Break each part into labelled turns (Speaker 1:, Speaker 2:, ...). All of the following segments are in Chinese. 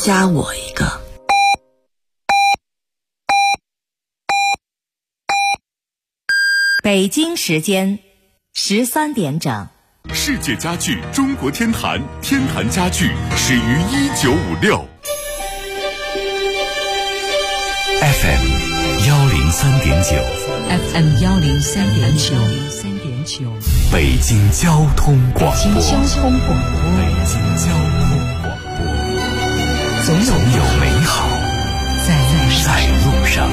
Speaker 1: 加我一个。
Speaker 2: 北京时间13点整。
Speaker 3: 世界家具中国天坛，天坛家具始于1956。
Speaker 4: FM 103.9
Speaker 5: FM 103.9
Speaker 4: 北京交通广播。
Speaker 5: 北京交通广播，总有美好在路上。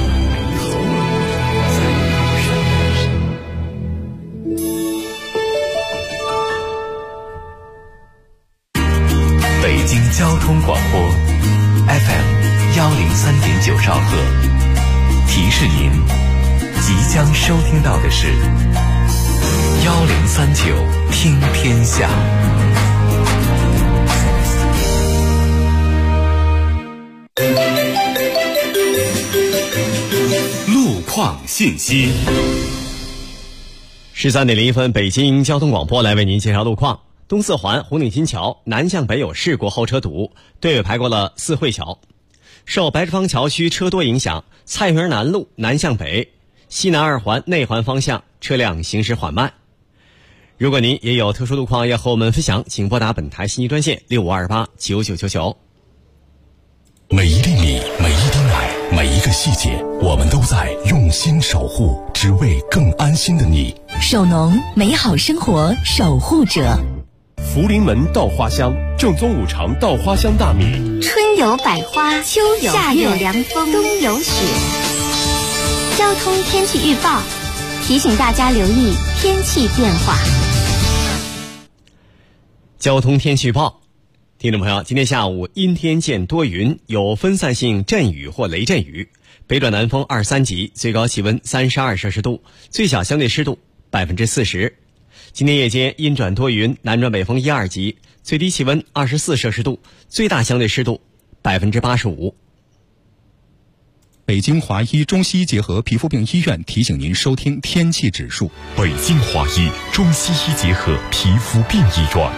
Speaker 4: 北京交通广播 FM 103.9兆赫，提示您即将收听到的是1039听天下。
Speaker 3: 路况信息。
Speaker 6: 13点01分，北京交通广播来为您介绍路况。东四环红岭新桥南向北有事故，后车堵，队尾排过了四惠桥。受白石坊桥区车多影响，菜园南路南向北西南二环内环方向车辆行驶缓慢。如果您也有特殊路况要和我们分享，请拨打本台信息专线65289999。
Speaker 3: 每一粒米，每一滴奶，每一个细节，我们都在用心守护，只为更安心的你。
Speaker 5: 首农，美好生活守护者。
Speaker 3: 福临门稻花香，正宗五常稻花香大米。
Speaker 7: 春有百花，秋有夏有凉风，冬有雪。交通天气预报提醒大家留意天气变化。
Speaker 6: 交通天气预报，听众朋友，今天下午阴天见多云，有分散性阵雨或雷阵雨，北转南风2、3级，最高气温32摄氏度，最小相对湿度40%。今天夜间阴转多云，南转北风1、2级，最低气温24摄氏度，最大相对湿度85%。
Speaker 8: 北京华医中西医结合皮肤病医院提醒您收听天气指数。
Speaker 3: 北京华医中西医结合皮肤病医院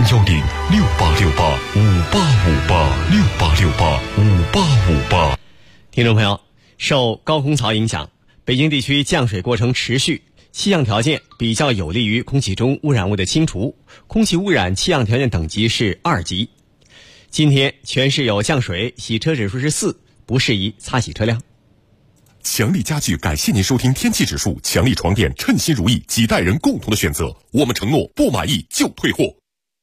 Speaker 3: ，0106868585858，688585858。
Speaker 6: 听众朋友，受高空槽影响，北京地区降水过程持续，气象条件比较有利于空气中污染物的清除，空气污染气象条件等级是2级。今天全市有降水，洗车指数是4，不适宜擦洗车辆。
Speaker 3: 强力家具感谢您收听天气指数，强力床垫称心如意，几代人共同的选择，我们承诺不满意就退货。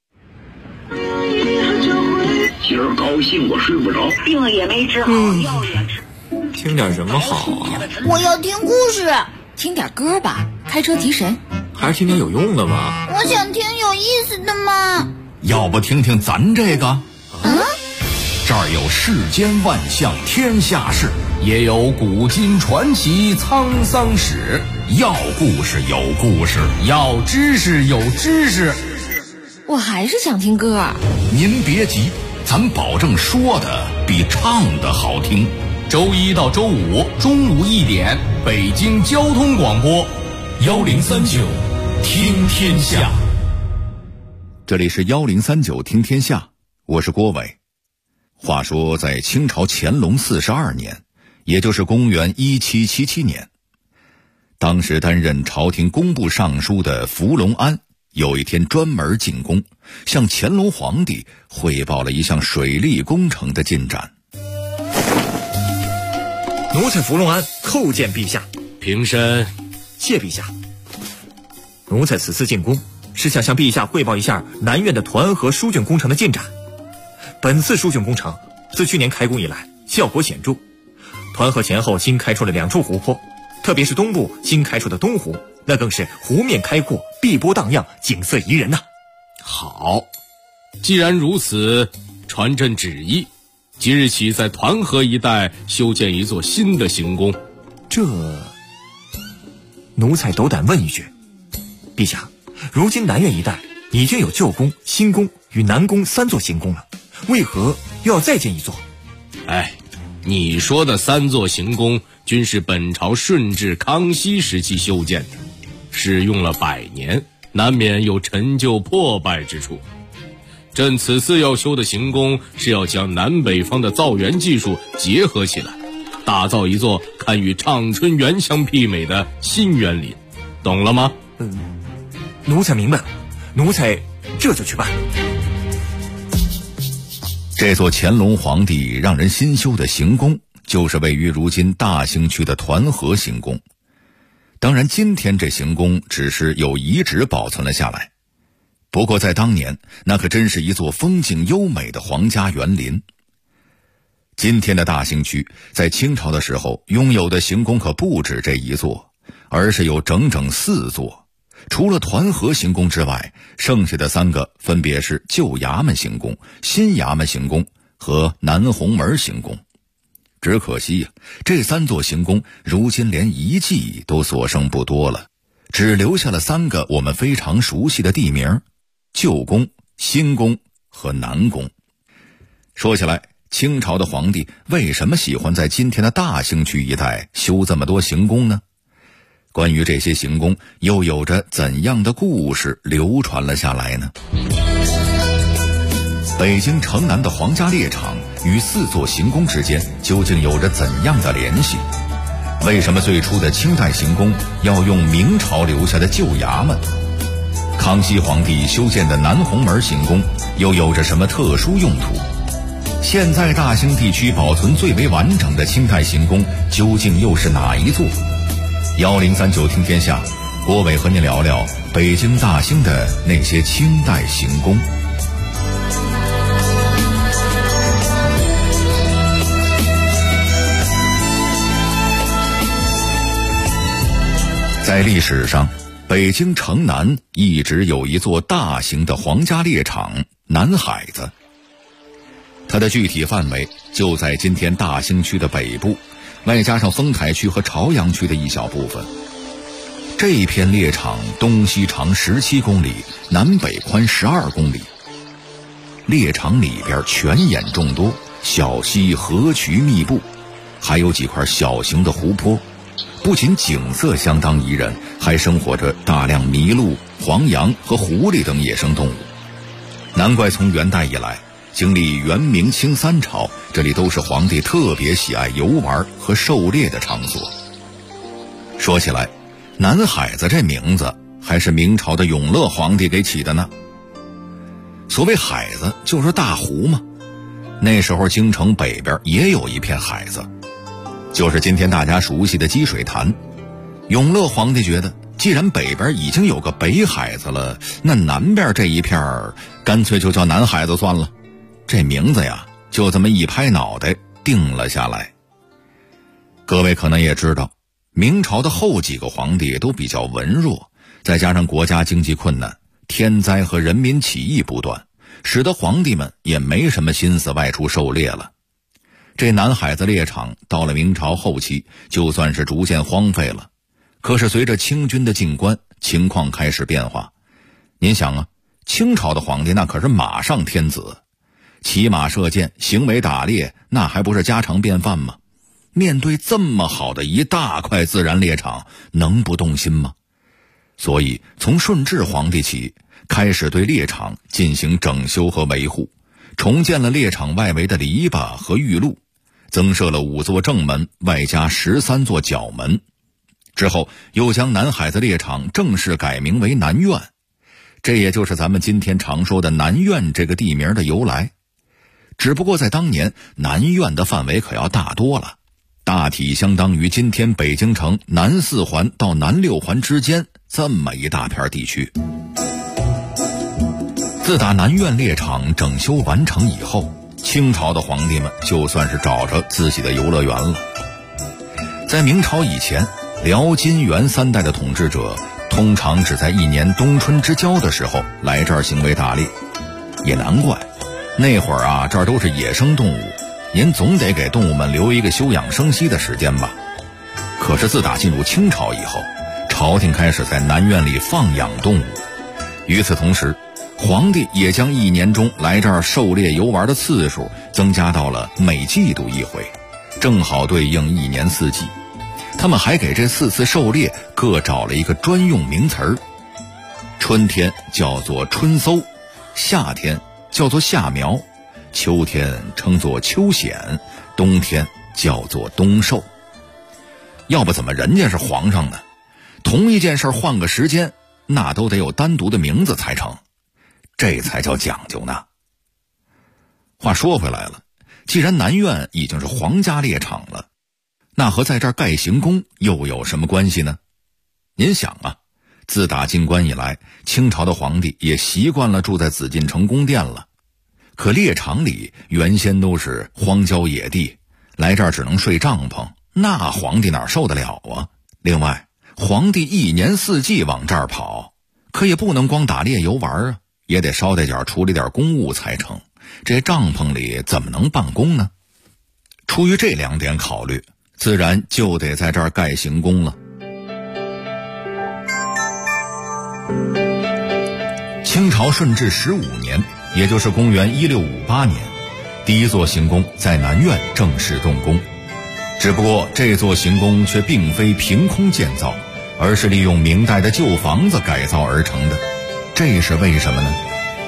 Speaker 9: 今儿高兴我睡不着，
Speaker 10: 病也没治好，药也吃。
Speaker 11: 听点什么好啊？
Speaker 12: 我要听故事。
Speaker 5: 听点歌吧，开车提神。
Speaker 11: 还是听点有用的吧。
Speaker 12: 我想听有意思的嘛。
Speaker 13: 要不听听咱这个？这儿有世间万象天下事，也有古今传奇沧桑史。要故事有故事，要知识有知识。
Speaker 5: 我还是想听歌。
Speaker 13: 您别急，咱保证说的比唱的好听。周一到周五中午1点，北京交通广播1039听天下。这里是1039听天下，我是郭伟。话说在清朝乾隆42年，也就是公元1777年，当时担任朝廷工部尚书的福隆安有一天专门进宫，向乾隆皇帝汇报了一项水利工程的进展。
Speaker 14: 奴才福隆安叩见陛下。
Speaker 13: 平身。
Speaker 14: 谢陛下。奴才此次进宫是想向陛下汇报一下南苑的团河疏浚工程的进展。本次疏浚工程自去年开工以来效果显著，团河前后新开出了2处湖泊，特别是东部新开出的东湖，那更是湖面开阔，碧波荡漾，景色宜人呐。
Speaker 15: 好，既然如此，传朕旨意，即日起在团河一带修建一座新的行宫。
Speaker 14: 这奴才斗胆问一句，陛下，如今南苑一带已经有旧宫、新宫与南宫3座行宫了，为何又要再建一座？
Speaker 15: 你说的3座行宫均是本朝顺治、康熙时期修建的，使用了100年，难免有陈旧破败之处。 朕此次要修的行宫是要将南北方的造园技术结合起来，打造一座堪与畅春园相媲美的新园林，懂了吗？
Speaker 14: 奴才明白了，奴才这就去办。
Speaker 8: 这座乾隆皇帝让人心修的行宫，就是位于如今大兴区的团河行宫。当然，今天这行宫只是有遗址保存了下来，不过在当年，那可真是一座风景优美的皇家园林。今天的大兴区在清朝的时候拥有的行宫可不止这一座，而是有整整4座。除了团河行宫之外，剩下的3个分别是旧衙门行宫、新衙门行宫和南红门行宫。只可惜这3座行宫如今连遗迹都所剩不多了，只留下了3个我们非常熟悉的地名：旧宫、新宫和南宫。说起来，清朝的皇帝为什么喜欢在今天的大兴区一带修这么多行宫呢？关于这些行宫又有着怎样的故事流传了下来呢？北京城南的皇家猎场与4座行宫之间究竟有着怎样的联系？为什么最初的清代行宫要用明朝留下的旧衙门？康熙皇帝修建的南红门行宫又有着什么特殊用途？现在大兴地区保存最为完整的清代行宫究竟又是哪一座？1039听天下，郭伟和您聊聊北京大兴的那些清代行宫。在历史上，北京城南一直有一座大型的皇家猎场南海子，它的具体范围就在今天大兴区的北部，外加上丰台区和朝阳区的一小部分。这一片猎场东西长17公里，南北宽12公里。猎场里边泉眼众多，小溪河渠密布，还有几块小型的湖泊。不仅景色相当宜人，还生活着大量麋鹿、黄羊和狐狸等野生动物。难怪从元代以来，经历元明清3朝，这里都是皇帝特别喜爱游玩和狩猎的场所。说起来，南海子这名字还是明朝的永乐皇帝给起的呢。所谓海子就是大湖嘛，那时候京城北边也有一片海子，就是今天大家熟悉的积水潭。永乐皇帝觉得，既然北边已经有个北海子了，那南边这一片干脆就叫南海子算了。这名字呀，就这么一拍脑袋定了下来。各位可能也知道，明朝的后几个皇帝都比较文弱，再加上国家经济困难，天灾和人民起义不断，使得皇帝们也没什么心思外出狩猎了。这南海子猎场到了明朝后期就算是逐渐荒废了。可是随着清军的进关，情况开始变化。您想啊，清朝的皇帝那可是马上天子，骑马射箭、行为打猎，那还不是家常便饭吗？面对这么好的一大块自然猎场，能不动心吗？所以从顺治皇帝起，开始对猎场进行整修和维护，重建了猎场外围的篱笆和御路，增设了5座正门，外加13座角门。之后又将南海子猎场正式改名为南苑，这也就是咱们今天常说的南苑这个地名的由来。只不过在当年，南苑的范围可要大多了，大体相当于今天北京城南4环到南6环之间这么一大片地区。自打南苑猎场整修完成以后，清朝的皇帝们就算是找着自己的游乐园了。在明朝以前，辽金元3代的统治者通常只在一年冬春之交的时候来这儿行为打猎，也难怪，那会儿啊，这儿都是野生动物，您总得给动物们留一个休养生息的时间吧。可是自打进入清朝以后，朝廷开始在南苑里放养动物，与此同时，皇帝也将一年中来这儿狩猎游玩的次数增加到了每季度1回，正好对应一年4季。他们还给这4次狩猎各找了一个专用名词儿，春天叫做春搜，夏天叫做夏苗，秋天称作秋显，冬天叫做冬寿。要不怎么人家是皇上呢？同一件事换个时间，那都得有单独的名字才成，这才叫讲究呢。话说回来了，既然南苑已经是皇家猎场了，那和在这儿盖行宫又有什么关系呢？您想啊，自打进关以来，清朝的皇帝也习惯了住在紫禁城宫殿了。可猎场里原先都是荒郊野地，来这儿只能睡帐篷，那皇帝哪受得了啊？另外，皇帝一年四季往这儿跑，可也不能光打猎游玩啊，也得捎带脚处理点公务才成。这帐篷里怎么能办公呢？出于这2点考虑，自然就得在这儿盖行宫了。清朝顺治15年，也就是公元1658年，第一座行宫在南苑正式动工。只不过这座行宫却并非凭空建造，而是利用明代的旧房子改造而成的。这是为什么呢？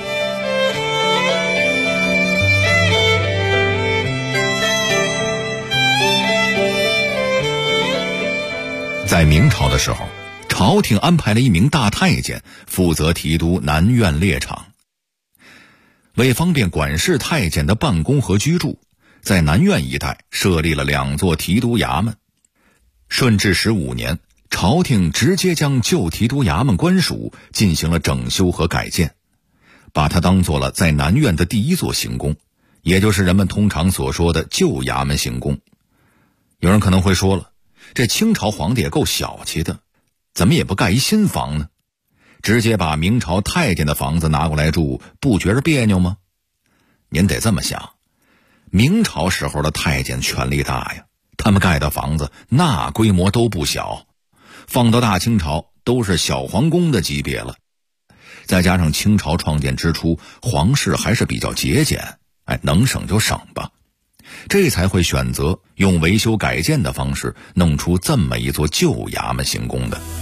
Speaker 8: 在明朝的时候，朝廷安排了一名大太监负责提督南苑猎场。为方便管事太监的办公和居住，在南苑一带设立了2座提督衙门。顺治15年，朝廷直接将旧提督衙门官署进行了整修和改建，把它当做了在南苑的第一座行宫，也就是人们通常所说的旧衙门行宫。有人可能会说了，这清朝皇帝也够小气的，怎么也不盖一新房呢？直接把明朝太监的房子拿过来住，不觉着别扭吗？您得这么想，明朝时候的太监权力大呀，他们盖的房子那规模都不小，放到大清朝都是小皇宫的级别了。再加上清朝创建之初，皇室还是比较节俭，能省就省吧，这才会选择用维修改建的方式弄出这么一座旧衙门行宫的。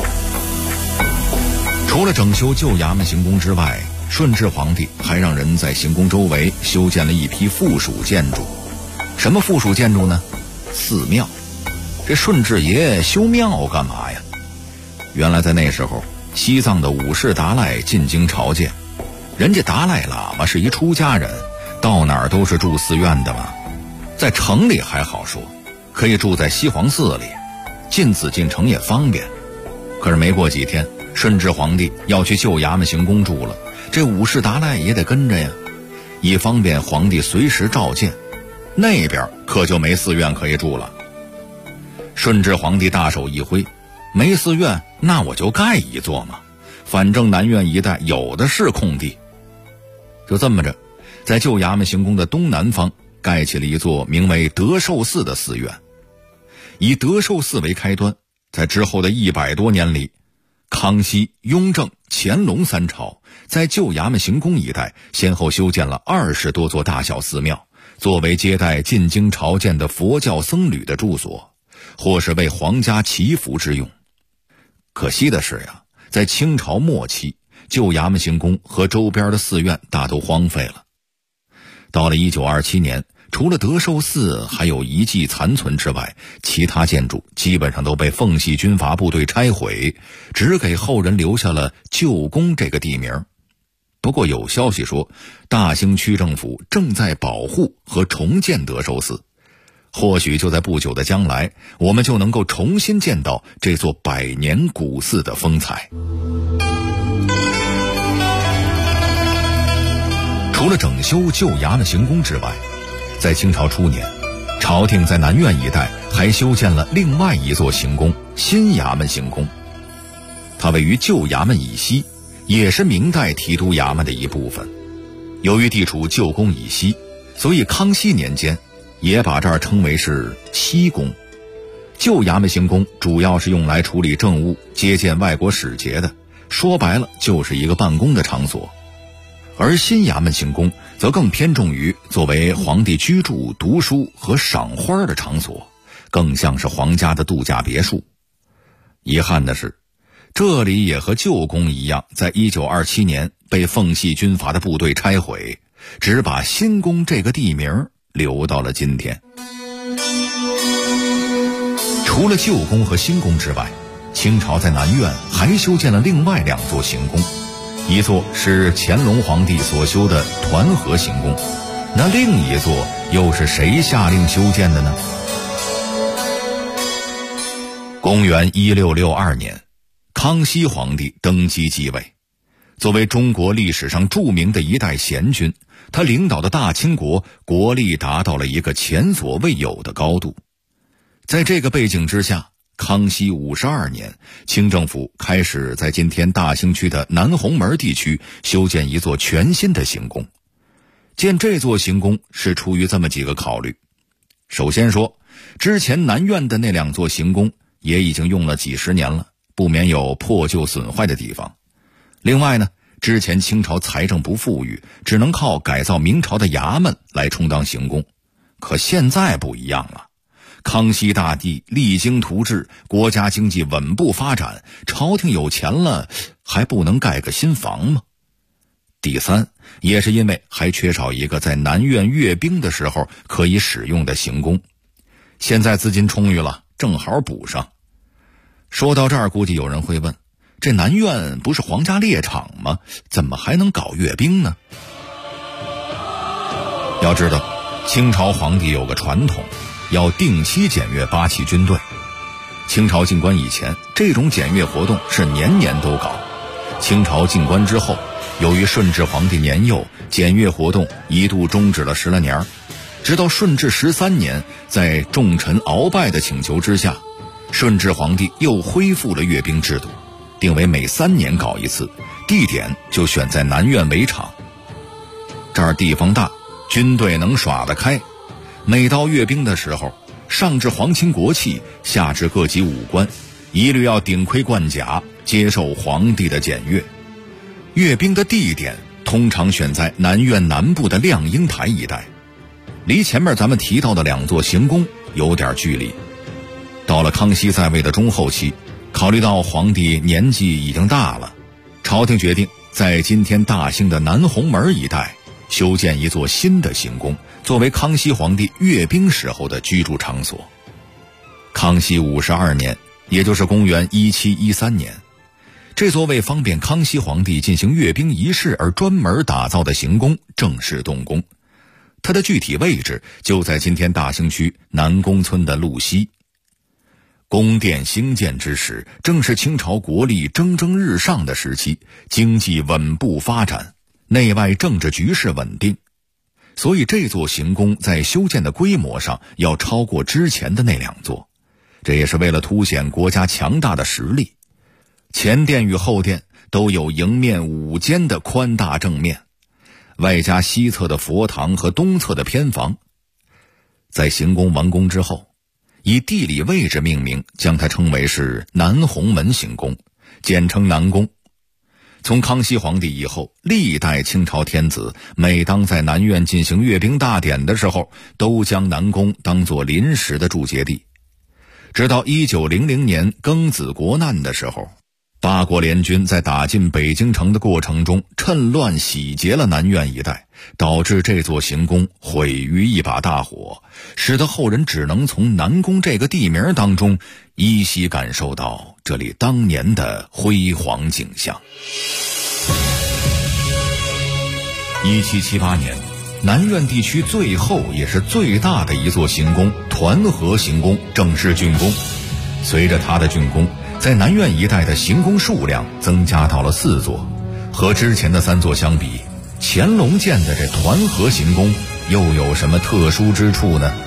Speaker 8: 除了整修旧衙门行宫之外，顺治皇帝还让人在行宫周围修建了一批附属建筑。什么附属建筑呢？寺庙。这顺治爷修庙干嘛呀？原来在那时候，西藏的五世达赖进京朝见，人家达赖喇嘛是一出家人，到哪儿都是住寺院的嘛。在城里还好说，可以住在西黄寺里，进紫禁城也方便。可是没过几天，顺治皇帝要去旧衙门行宫住了，这五世达赖也得跟着呀，以方便皇帝随时召见。那边可就没寺院可以住了。顺治皇帝大手一挥，没寺院，那我就盖一座嘛，反正南苑一带有的是空地。就这么着，在旧衙门行宫的东南方盖起了一座名为德寿寺的寺院。以德寿寺为开端，在之后的100多年里，康熙、雍正、乾隆3朝在旧衙门行宫一带先后修建了20多座大小寺庙，作为接待进京朝见的佛教僧侣的住所，或是为皇家祈福之用。可惜的是呀，在清朝末期，旧衙门行宫和周边的寺院大都荒废了。到了1927年，除了德寿寺还有遗迹残存之外，其他建筑基本上都被奉系军阀部队拆毁，只给后人留下了旧宫这个地名。不过有消息说，大兴区政府正在保护和重建德寿寺，或许就在不久的将来，我们就能够重新见到这座100年古寺的风采。除了整修旧衙门行宫之外，在清朝初年，朝廷在南苑一带还修建了另外一座行宫——新衙门行宫。它位于旧衙门以西，也是明代提督衙门的一部分。由于地处旧宫以西，所以康熙年间也把这儿称为是西宫。旧衙门行宫主要是用来处理政务、接见外国使节的，说白了就是一个办公的场所。而新衙门行宫则更偏重于作为皇帝居住、读书和赏花的场所，更像是皇家的度假别墅。遗憾的是， 这里也和旧宫一样，在1927年被奉系军阀的部队拆毁，只把新宫这个地名留到了今天。除了旧宫和新宫之外，清朝在南苑还修建了另外2座行宫，一座是乾隆皇帝所修的团和行宫，那另一座又是谁下令修建的呢？公元1662年，康熙皇帝登基继位。作为中国历史上著名的一代贤君，他领导的大清国国力达到了一个前所未有的高度。在这个背景之下，康熙52年，清政府开始在今天大兴区的南红门地区修建一座全新的行宫。建这座行宫是出于这么几个考虑。首先说，之前南苑的那2座行宫也已经用了几十年了，不免有破旧损坏的地方。另外呢，之前清朝财政不富裕，只能靠改造明朝的衙门来充当行宫。可现在不一样了，康熙大帝励精图治，国家经济稳步发展，朝廷有钱了，还不能盖个新房吗？第三，也是因为还缺少一个在南苑阅兵的时候可以使用的行宫。现在资金充裕了，正好补上。说到这儿，估计有人会问，这南苑不是皇家猎场吗？怎么还能搞阅兵呢？要知道，清朝皇帝有个传统，要定期检阅8旗军队。清朝进关以前，这种检阅活动是年年都搞。清朝进关之后，由于顺治皇帝年幼，检阅活动一度终止了10来年，直到顺治13年，在重臣鳌拜的请求之下，顺治皇帝又恢复了阅兵制度，定为每3年搞一次，地点就选在南苑围场。这儿地方大，军队能耍得开。每到阅兵的时候，上至皇亲国戚，下至各级武官，一律要顶盔贯甲，接受皇帝的检阅。阅兵的地点通常选在南苑南部的亮英台一带，离前面咱们提到的2座行宫有点距离。到了康熙在位的中后期，考虑到皇帝年纪已经大了，朝廷决定在今天大兴的南红门一带修建一座新的行宫，作为康熙皇帝阅兵时候的居住场所。康熙52年，也就是公元1713年，这座为方便康熙皇帝进行阅兵仪式而专门打造的行宫正式动工。它的具体位置就在今天大兴区南宫村的路西。宫殿兴建之时，正是清朝国力蒸蒸日上的时期，经济稳步发展，内外政治局势稳定，所以这座行宫在修建的规模上要超过之前的那2座，这也是为了凸显国家强大的实力。前殿与后殿都有迎面5间的宽大正面，外加西侧的佛堂和东侧的偏房。在行宫完工之后，以地理位置命名，将它称为是南红门行宫，简称南宫。从康熙皇帝以后，历代清朝天子每当在南苑进行阅兵大典的时候，都将南宫当作临时的驻节地。直到1900年庚子国难的时候，八国联军在打进北京城的过程中，趁乱洗劫了南苑一带，导致这座行宫毁于一把大火，使得后人只能从南宫这个地名当中依稀感受到这里当年的辉煌景象。1778年，南苑地区最后也是最大的一座行宫团和行宫正式竣工。随着它的竣工，在南苑一带的行宫数量增加到了4座，和之前的3座相比，乾隆建的这团和行宫又有什么特殊之处呢？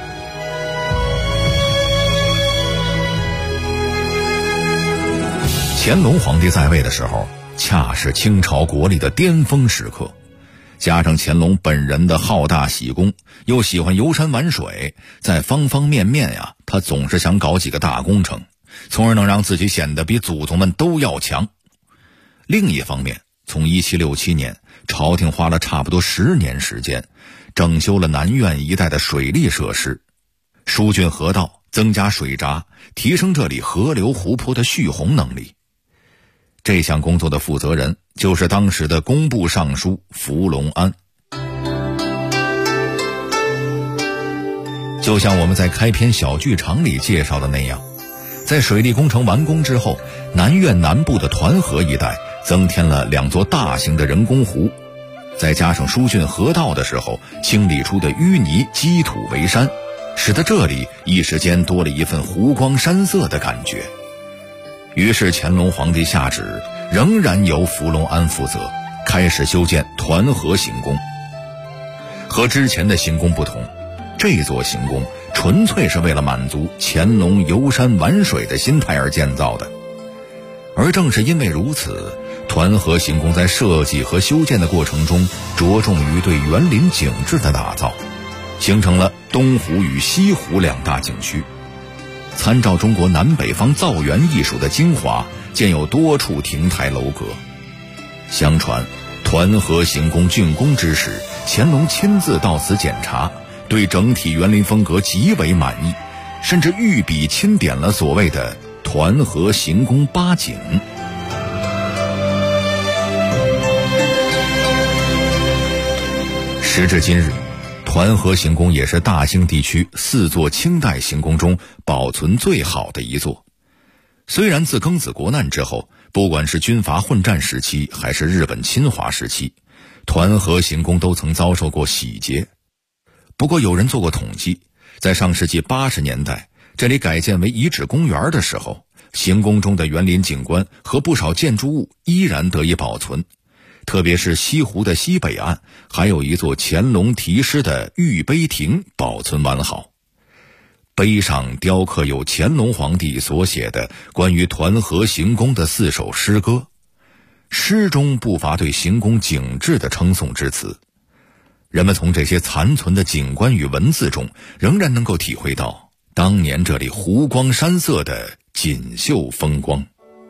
Speaker 8: 乾隆皇帝在位的时候，恰是清朝国力的巅峰时刻，加上乾隆本人的好大喜功，又喜欢游山玩水，在方方面面呀，他总是想搞几个大工程，从而能让自己显得比祖宗们都要强。另一方面，从1767年，朝廷花了差不多10年时间，整修了南苑一带的水利设施，疏浚河道，增加水闸，提升这里河流湖泊的蓄洪能力。 这项工作的负责人就是当时的工部尚书福隆安。就像我们在开篇小剧场里介绍的那样，在水利工程完工之后，南苑南部的团河一带增添了2座大型的人工湖，再加上疏浚河道的时候清理出的淤泥积土为山，使得这里一时间多了一份湖光山色的感觉。于是乾隆皇帝下旨，仍然由福隆安负责，开始修建团河行宫。和之前的行宫不同，这座行宫纯粹是为了满足乾隆游山玩水的心态而建造的。而正是因为如此，团河行宫在设计和修建的过程中着重于对园林景致的打造，形成了东湖与西湖2大景区。参照中国南北方造园艺术的精华，建有多处亭台楼阁。相传团河行宫竣工之时，乾隆亲自到此检查，对整体园林风格极为满意，甚至御笔亲点了所谓的团河行宫8景。时至今日，团河行宫也是大兴地区4座清代行宫中保存最好的一座。虽然自庚子国难之后，不管是军阀混战时期还是日本侵华时期，团河行宫都曾遭受过洗劫。不过有人做过统计，在上世纪80年代，这里改建为遗址公园的时候，行宫中的园林景观和不少建筑物依然得以保存。特别是西湖的西北岸，还有一座乾隆题诗的御碑亭保存完好。碑上雕刻有乾隆皇帝所写的关于团河行宫的4首诗歌，诗中不乏对行宫景致的称颂之词。人们从这些残存的景观与文字中，仍然能够体会到当年这里湖光山色的锦绣风光。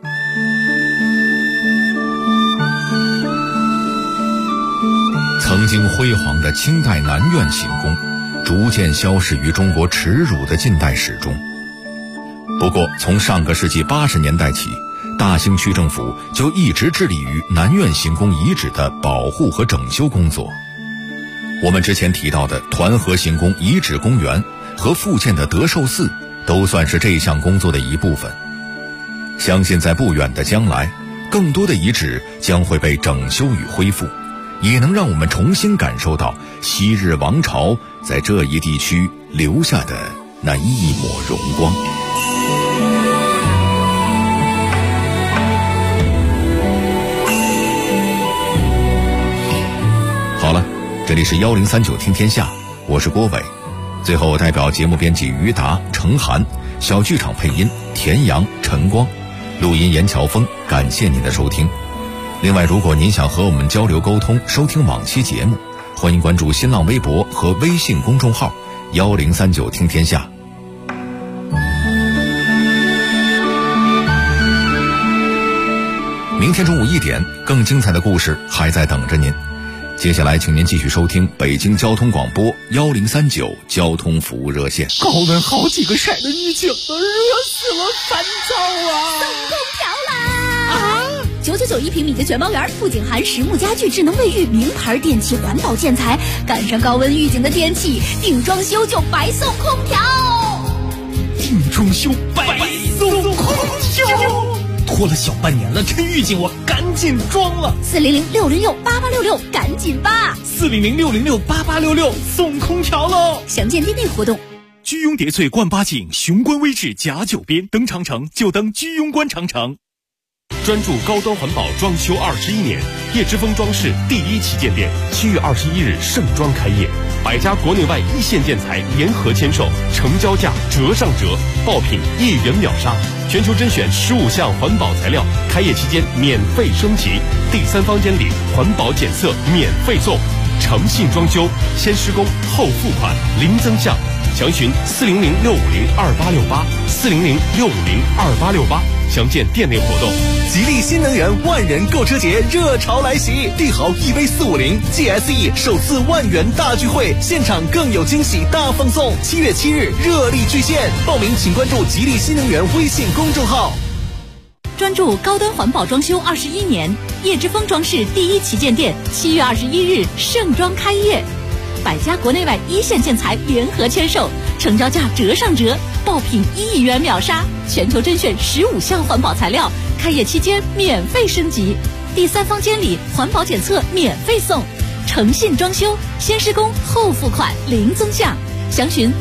Speaker 8: 曾经辉煌的清代南苑行宫，逐渐消逝于中国耻辱的近代史中。不过从上个世纪80年代起，大兴区政府就一直致力于南苑行宫遗址的保护和整修工作。我们之前提到的团河行宫遗址公园和复建的德寿寺，都算是这项工作的一部分。相信在不远的将来，更多的遗址将会被整修与恢复，也能让我们重新感受到昔日王朝在这一地区留下的那一抹荣光。好了，这里是1039听天下，我是郭伟。最后代表节目编辑于达、程涵，小剧场配音田阳、陈光，录音严乔峰，感谢您的收听。另外，如果您想和我们交流沟通，收听往期节目，欢迎关注新浪微博和微信公众号1039听天下。明天中午1点，更精彩的故事还在等着您。接下来请您继续收听北京交通广播1039交通服务热线。
Speaker 1: 高温好几个晒的预警了，热死了，烦躁啊！
Speaker 16: 送空调啦！999一平米的全包园，不仅含实木家具、智能卫浴、名牌电器、环保建材，赶上高温预警的天气，定装修就白送空调。
Speaker 1: 定装修白送空调。拖了小半年了，这预警我赶紧装了。
Speaker 16: 400-606-8866，赶紧吧
Speaker 1: ！400-606-8866，送空调喽！
Speaker 16: 详见店内活动。
Speaker 1: 居庸叠翠冠8景，雄关威志甲9边，登长城就登居庸关长城。
Speaker 17: 专注高端环保装修21年，叶之峰装饰第1旗舰店7月21日盛装开业，100家国内外一线建材联合签售，成交价折上折，爆品1元秒杀，全球甄选15项环保材料，开业期间免费升级，第3方监理，环保检测免费送，诚信装修，先施工后付款，零增项。详询400-650-2868，400-650-2868，详见店内活动。
Speaker 18: 吉利新能源万人购车节热潮来袭，帝豪 EV450 GSE 首次10000元大聚会，现场更有惊喜大放送。7月7日热力巨献，报名请关注吉利新能源微信公众号。
Speaker 16: 专注高端环保装修21年，叶之峰装饰第一旗舰店7月21日盛装开业，100家国内外一线建材联合签售，成交价折上折，爆品1亿元秒杀，全球甄选15项环保材料，开业期间免费升级，第3方监理环保检测免费送，诚信装修，先施工后付款零增项，详询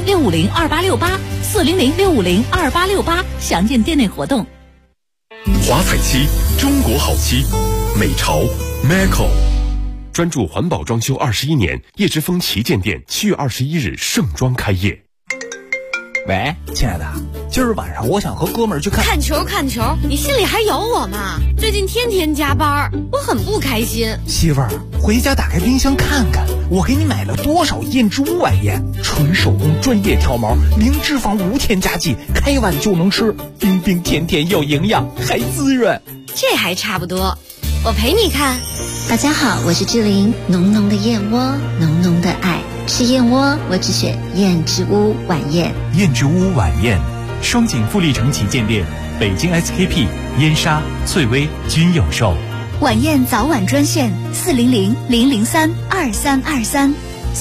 Speaker 16: 400-650-2868，400-650-2868，详见店内活动。
Speaker 17: 华彩漆，中国好漆，美潮 Maco。专注环保装修21年，叶之峰旗舰店7月21日盛装开业。
Speaker 1: 喂，亲爱的，今儿晚上我想和哥们儿去看
Speaker 19: 球，你心里还有我吗？最近天天加班，我很不开心。
Speaker 1: 媳妇儿，回家打开冰箱看看，我给你买了多少燕之屋晚宴，纯手工专业挑毛，零脂肪无添加剂，开碗就能吃，冰冰甜甜有营养，还滋润。
Speaker 19: 这还差不多，我陪你看。
Speaker 20: 大家好，我是志玲，浓浓的燕窝，浓浓的爱。吃燕窝，我只选燕之屋晚宴。
Speaker 21: 燕之屋晚宴，双井富力城旗舰店，北京 SKP、燕莎、翠微均有售。
Speaker 16: 晚宴早晚专线400-003-2323。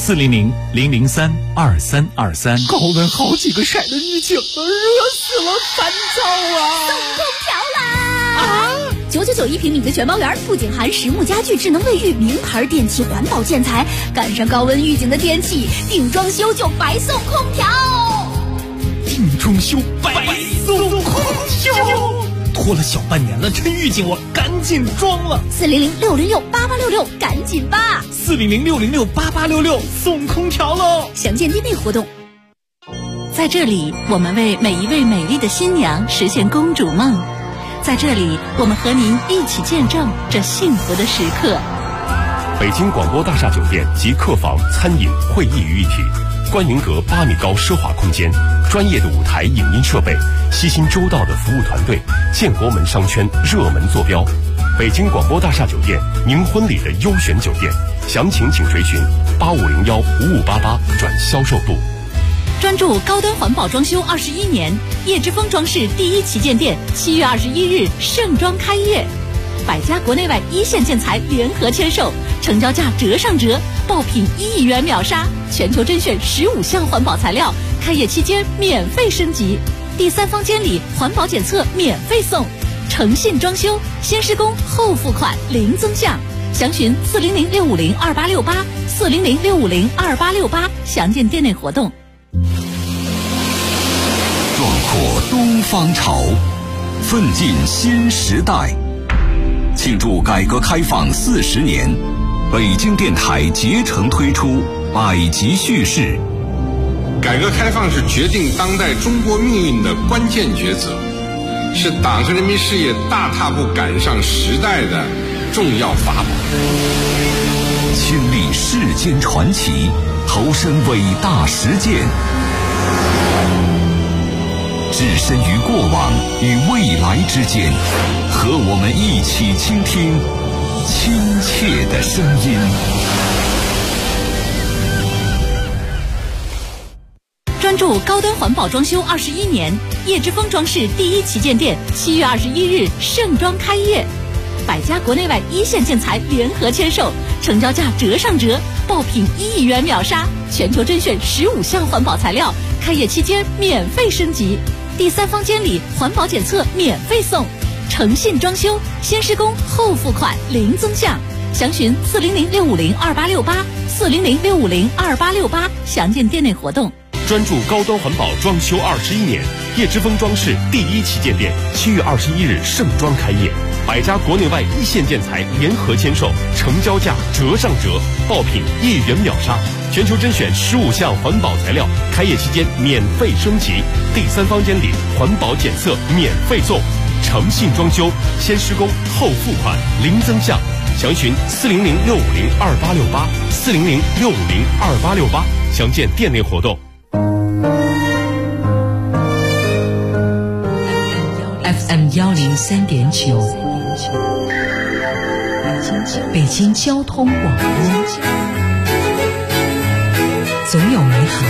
Speaker 21: 400-003-2323。
Speaker 1: 高温好几个晒的预警了，热死了，烦躁啊！
Speaker 16: 送空调啦！9991平米的全包园，不仅含实木家具、智能卫浴、名牌电器、环保建材，赶上高温预警的天气，定装修就白送空调。
Speaker 1: 定装修白送空调，拖了小半年了，趁预警我赶紧装了。
Speaker 16: 400-606-8866，赶紧吧
Speaker 1: ！400-606-8866，送空调喽！
Speaker 16: 详见店内活动。在这里，我们为每一位美丽的新娘实现公主梦。在这里，我们和您一起见证这幸福的时刻。
Speaker 17: 北京广播大厦酒店及客房、餐饮、会议于一体，观云阁8米高奢华空间，专业的舞台影音设备，悉心周到的服务团队，建国门商圈热门坐标。北京广播大厦酒店，您婚礼的优选酒店，详情请垂询8501-5588转销售部。
Speaker 16: 专注高端环保装修21年，叶之峰装饰第一旗舰店7月21日盛装开业，100家国内外一线建材联合签售，成交价折上折，爆品1亿元秒杀，全球甄选15项环保材料，开业期间免费升级，第3方监理环保检测免费送，诚信装修，先施工后付款零增项，详询400-650-2868，400-650-2868，详见店内活动。
Speaker 3: 壮阔东方潮，奋进新时代。庆祝改革开放40年，北京电台竭诚推出百集叙事。
Speaker 22: 改革开放是决定当代中国命运的关键抉择，是党和人民事业大踏步赶上时代的重要法宝。
Speaker 3: 亲历世间传奇，投身伟大实践，置身于过往与未来之间，和我们一起倾听亲切的声音。
Speaker 16: 专注高端环保装修21年，叶之峰装饰第一旗舰店7月21日盛装开业，100家国内外一线建材联合签售，成交价折上折，爆品1亿元秒杀，全球甄选15项环保材料，开业期间免费升级，第3方监理环保检测免费送，诚信装修，先施工后付款零增项，详询400-650-2868，400-650-2868，详见店内活动。
Speaker 17: 专注高端环保装修21年，叶之峰装饰第一旗舰店7月21日盛装开业，100家国内外一线建材联合签售，成交价折上折，爆品1亿元秒杀，全球甄选15项环保材料，开业期间免费升级，第3方监理环保检测免费送，诚信装修，先施工后付款零增项，详询400-650-2868，400-650-2868，详见店内活动。
Speaker 5: FM 103.9，北京交通广播，总有美好。